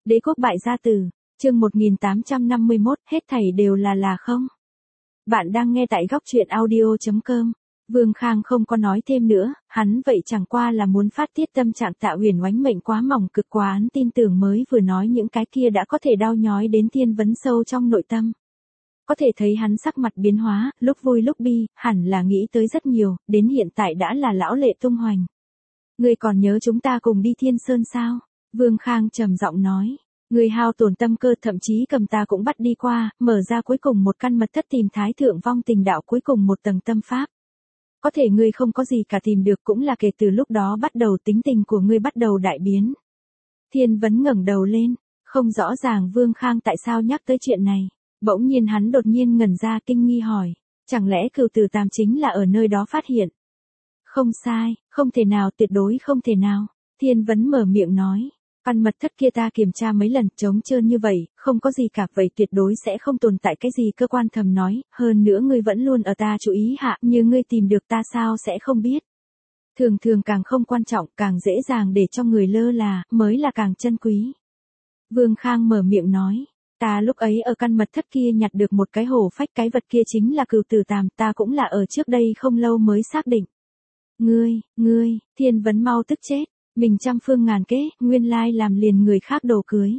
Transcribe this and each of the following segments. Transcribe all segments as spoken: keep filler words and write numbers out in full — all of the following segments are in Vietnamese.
Đế quốc bại gia tử, chương một nghìn tám trăm năm mươi mốt, hết thảy đều là là không. Bạn đang nghe tại góc truyện audio chấm com. Vương Khang không có nói thêm nữa, hắn vậy chẳng qua là muốn phát tiết tâm trạng Tạ Uyển Oánh mệnh quá mỏng cực quá án tin tưởng mới vừa nói những cái kia đã có thể đau nhói đến Thiên Vấn sâu trong nội tâm. Có thể thấy hắn sắc mặt biến hóa, lúc vui lúc bi, hẳn là nghĩ tới rất nhiều, đến hiện tại đã là lão lệ tung hoành. Ngươi còn nhớ chúng ta cùng đi Thiên Sơn sao? Vương Khang trầm giọng nói. Ngươi hao tổn tâm cơ thậm chí cầm ta cũng bắt đi qua, mở ra cuối cùng một căn mật thất tìm Thái Thượng Vong Tình Đạo cuối cùng một tầng tâm pháp. Có thể ngươi không có gì cả tìm được cũng là kể từ lúc đó bắt đầu tính tình của ngươi bắt đầu đại biến. Thiên Vấn ngẩng đầu lên, không rõ ràng Vương Khang tại sao nhắc tới chuyện này. Bỗng nhiên hắn đột nhiên ngẩn ra kinh nghi hỏi, chẳng lẽ Cửu Tử Tàm chính là ở nơi đó phát hiện? Không sai, không thể nào, tuyệt đối không thể nào. Thiên Vấn mở miệng nói, căn mật thất kia ta kiểm tra mấy lần, trống trơn như vậy, không có gì cả, vậy tuyệt đối sẽ không tồn tại cái gì. Cơ quan thầm nói, hơn nữa ngươi vẫn luôn ở ta chú ý hạ, như ngươi tìm được ta sao sẽ không biết. Thường thường càng không quan trọng, càng dễ dàng để cho người lơ là, mới là càng chân quý. Vương Khang mở miệng nói, ta lúc ấy ở căn mật thất kia nhặt được một cái hổ phách, cái vật kia chính là Cửu Tử Tàm, ta cũng là ở trước đây không lâu mới xác định. Ngươi, ngươi, Thiên Vấn mau tức chết, mình trăm phương ngàn kế, nguyên lai làm liền người khác đồ cưới.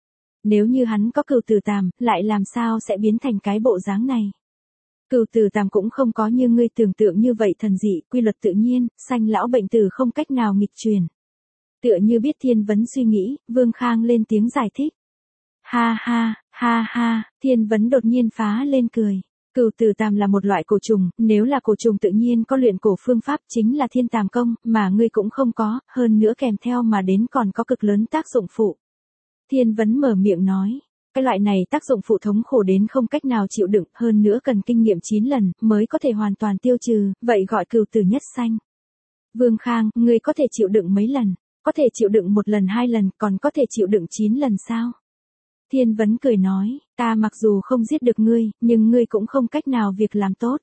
Nếu như hắn có Cửu Tử Tàm, lại làm sao sẽ biến thành cái bộ dáng này? Cửu Tử Tàm cũng không có như ngươi tưởng tượng như vậy thần dị, quy luật tự nhiên, sanh lão bệnh tử không cách nào nghịch truyền. Tựa như biết Thiên Vấn suy nghĩ, Vương Khang lên tiếng giải thích. Ha ha, ha ha, Thiên Vấn đột nhiên phá lên cười. Cửu Tử Tàm là một loại cổ trùng, nếu là cổ trùng tự nhiên có luyện cổ phương pháp chính là Thiên Tàm công, mà ngươi cũng không có, hơn nữa kèm theo mà đến còn có cực lớn tác dụng phụ. Thiên Vấn mở miệng nói, cái loại này tác dụng phụ thống khổ đến không cách nào chịu đựng, hơn nữa cần kinh nghiệm chín lần mới có thể hoàn toàn tiêu trừ, vậy gọi Cửu Tử nhất sanh. Vương Khang, ngươi có thể chịu đựng mấy lần? Có thể chịu đựng một lần hai lần, còn có thể chịu đựng chín lần sao? Thiên Vấn cười nói, ta mặc dù không giết được ngươi, nhưng ngươi cũng không cách nào việc làm tốt.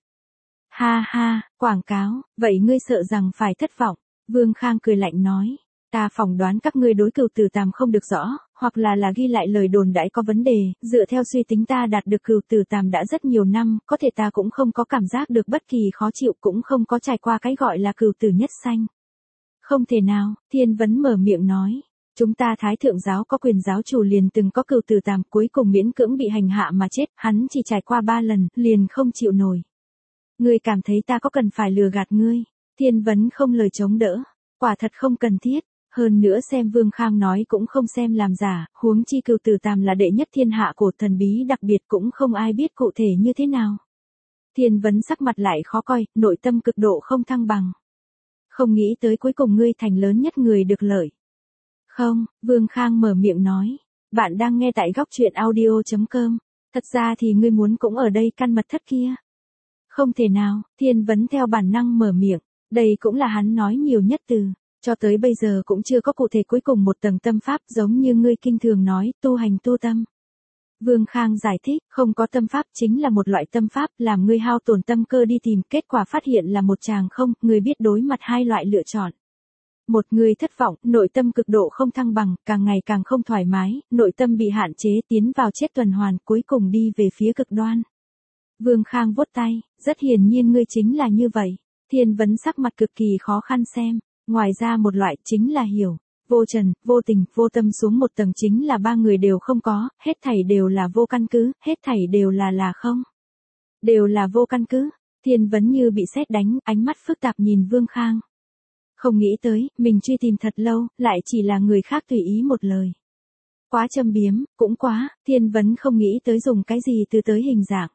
Ha ha, quảng cáo, vậy ngươi sợ rằng phải thất vọng. Vương Khang cười lạnh nói, ta phỏng đoán các ngươi đối Cửu Tử Tàm không được rõ, hoặc là là ghi lại lời đồn đãi có vấn đề, dựa theo suy tính ta đạt được Cửu Tử Tàm đã rất nhiều năm, có thể ta cũng không có cảm giác được bất kỳ khó chịu, cũng không có trải qua cái gọi là Cửu Tử nhất sanh. Không thể nào, Thiên Vấn mở miệng nói. Chúng ta Thái Thượng giáo có quyền giáo chủ liền từng có Cửu Tử Tàm, cuối cùng miễn cưỡng bị hành hạ mà chết, hắn chỉ trải qua ba lần, liền không chịu nổi. Ngươi cảm thấy ta có cần phải lừa gạt ngươi? Thiên Vấn không lời chống đỡ, quả thật không cần thiết, hơn nữa xem Vương Khang nói cũng không xem làm giả, huống chi Cửu Tử Tàm là đệ nhất thiên hạ cổ thần bí đặc biệt cũng không ai biết cụ thể như thế nào. Thiên Vấn sắc mặt lại khó coi, nội tâm cực độ không thăng bằng. Không nghĩ tới cuối cùng ngươi thành lớn nhất người được lợi. Không, Vương Khang mở miệng nói, bạn đang nghe tại góc truyện audio chấm com, thật ra thì ngươi muốn cũng ở đây căn mật thất kia. Không thể nào, Thiên Vấn theo bản năng mở miệng, đây cũng là hắn nói nhiều nhất từ, cho tới bây giờ cũng chưa có cụ thể cuối cùng một tầng tâm pháp giống như ngươi kinh thường nói, tu hành tu tâm. Vương Khang giải thích, không có tâm pháp chính là một loại tâm pháp làm ngươi hao tổn tâm cơ đi tìm, kết quả phát hiện là một chàng không, ngươi biết đối mặt hai loại lựa chọn. Một người thất vọng, nội tâm cực độ không thăng bằng, càng ngày càng không thoải mái, nội tâm bị hạn chế tiến vào chết tuần hoàn, cuối cùng đi về phía cực đoan. Vương Khang vuốt tay, rất hiển nhiên ngươi chính là như vậy. Thiên Vấn sắc mặt cực kỳ khó khăn xem, ngoài ra một loại chính là hiểu, vô trần, vô tình, vô tâm xuống một tầng chính là ba người đều không có, hết thảy đều là vô căn cứ, hết thảy đều là là không. Đều là vô căn cứ. Thiên Vấn như bị sét đánh, ánh mắt phức tạp nhìn Vương Khang. Không nghĩ tới, mình truy tìm thật lâu, lại chỉ là người khác tùy ý một lời. Quá châm biếm, cũng quá, Thiên Vấn không nghĩ tới dùng cái gì từ tới hình dạng.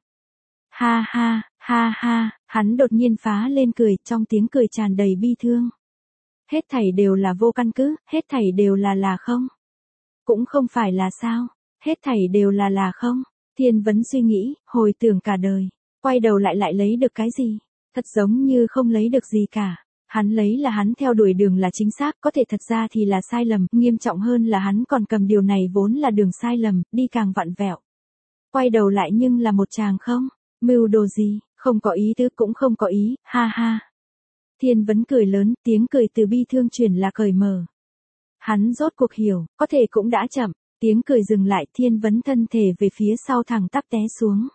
Ha ha, ha ha, hắn đột nhiên phá lên cười, trong tiếng cười tràn đầy bi thương. Hết thảy đều là vô căn cứ, hết thảy đều là là không. Cũng không phải là sao, hết thảy đều là là không. Thiên Vấn suy nghĩ, hồi tưởng cả đời, quay đầu lại lại lấy được cái gì, thật giống như không lấy được gì cả. Hắn lấy là hắn theo đuổi đường là chính xác, có thể thật ra thì là sai lầm, nghiêm trọng hơn là hắn còn cầm điều này vốn là đường sai lầm, đi càng vặn vẹo. Quay đầu lại nhưng là một chàng không, mưu đồ gì, không có ý tứ cũng không có ý, ha ha. Thiên Vấn cười lớn, tiếng cười từ bi thương chuyển là cởi mở. Hắn rốt cuộc hiểu, có thể cũng đã chậm, Tiếng cười dừng lại, Thiên Vấn thân thể về phía sau thẳng tắp té xuống.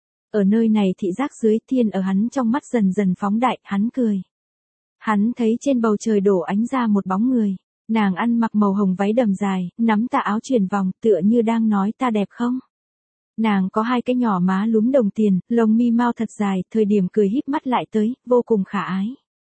Ở nơi này thị giác dưới, thiên ở hắn trong mắt dần dần phóng đại, hắn cười. Hắn thấy trên bầu trời đổ ánh ra một bóng người. Nàng ăn mặc màu hồng váy đầm dài, nắm tà áo chuyền vòng, tựa như đang nói ta đẹp không? Nàng có hai cái nhỏ má lúm đồng tiền, lông mi mau thật dài, thời điểm cười híp mắt lại tới, vô cùng khả ái.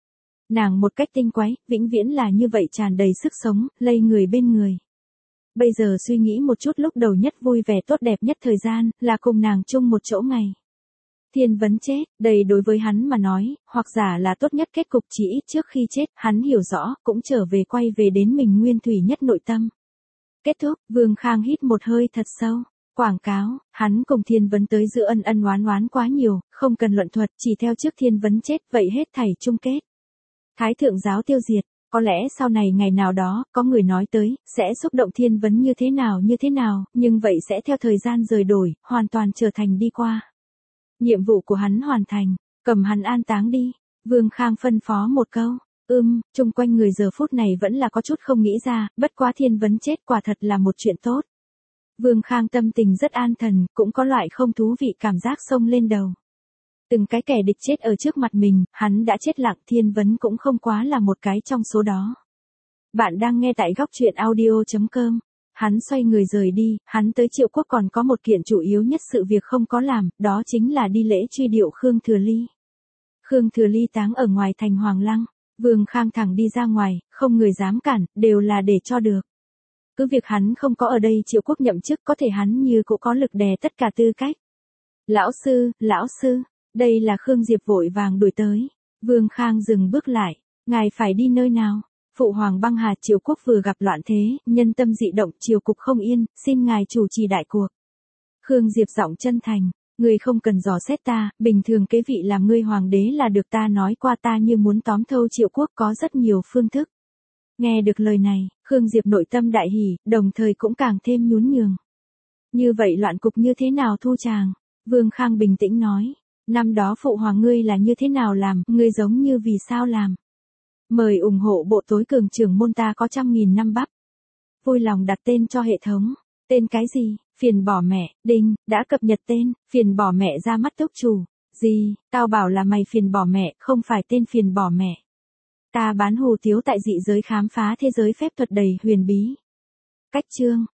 Nàng một cách tinh quái, vĩnh viễn là như vậy tràn đầy sức sống, lây người bên người. Bây giờ suy nghĩ một chút, lúc đầu nhất vui vẻ tốt đẹp nhất thời gian, là cùng nàng chung một chỗ ngày. Thiên Vấn chết, đây đối với hắn mà nói, hoặc giả là tốt nhất kết cục, chỉ ít trước khi chết, hắn hiểu rõ, cũng trở về quay về đến mình nguyên thủy nhất nội tâm. Kết thúc, Vương Khang hít một hơi thật sâu. Quảng cáo, hắn cùng Thiên Vấn tới giữa ân ân oán oán quá nhiều, không cần luận thuật, chỉ theo trước Thiên Vấn chết, vậy hết thảy chung kết. Thái thượng giáo tiêu diệt, có lẽ sau này ngày nào đó, có người nói tới, sẽ xúc động Thiên Vấn như thế nào như thế nào, nhưng vậy sẽ theo thời gian rời đổi, hoàn toàn trở thành đi qua. Nhiệm vụ của hắn hoàn thành, cầm hắn an táng đi. Vương Khang phân phó một câu, ưm, chung quanh người giờ phút này vẫn là có chút không nghĩ ra, bất quá Thiên Vấn chết quả thật là một chuyện tốt. Vương Khang tâm tình rất an thần, cũng có loại không thú vị cảm giác xông lên đầu. Từng cái kẻ địch chết ở trước mặt mình, hắn đã chết lặng, Thiên Vấn cũng không quá là một cái trong số đó. Bạn đang nghe tại góc truyện audio chấm com. Hắn xoay người rời đi, hắn tới Triệu Quốc còn có một kiện chủ yếu nhất sự việc không có làm, đó chính là đi lễ truy điệu Khương Thừa Ly. Khương Thừa Ly táng ở ngoài thành Hoàng Lăng, Vương Khang thẳng đi ra ngoài, không người dám cản, đều là để cho được. Cứ việc hắn không có ở đây Triệu Quốc nhậm chức, có thể hắn như cũng có lực đè tất cả tư cách. Lão sư, lão sư, đây là Khương Diệp vội vàng đuổi tới. Vương Khang dừng bước lại, ngài phải đi nơi nào? Phụ hoàng băng hà, Triệu Quốc vừa gặp loạn thế, nhân tâm dị động, triều cục không yên, xin ngài chủ trì đại cuộc. Khương Diệp giọng chân thành, ngươi không cần dò xét ta, bình thường kế vị làm ngươi hoàng đế là được, ta nói qua ta như muốn tóm thâu Triệu Quốc có rất nhiều phương thức. Nghe được lời này, Khương Diệp nội tâm đại hỉ, đồng thời cũng càng thêm nhún nhường. Như vậy loạn cục như thế nào thu tràng? Vương Khang bình tĩnh nói, năm đó phụ hoàng ngươi là như thế nào làm, ngươi giống như vì sao làm? Mời ủng hộ bộ tối cường trưởng môn, ta có trăm nghìn năm bắp. Vui lòng đặt tên cho hệ thống. Tên cái gì? Phiền bỏ mẹ, đinh, đã cập nhật tên, phiền bỏ mẹ ra mắt túc chủ. Gì, tao bảo là mày phiền bỏ mẹ, không phải tên phiền bỏ mẹ. Ta bán hủ tiếu tại dị giới, khám phá thế giới phép thuật đầy huyền bí. Cách chương.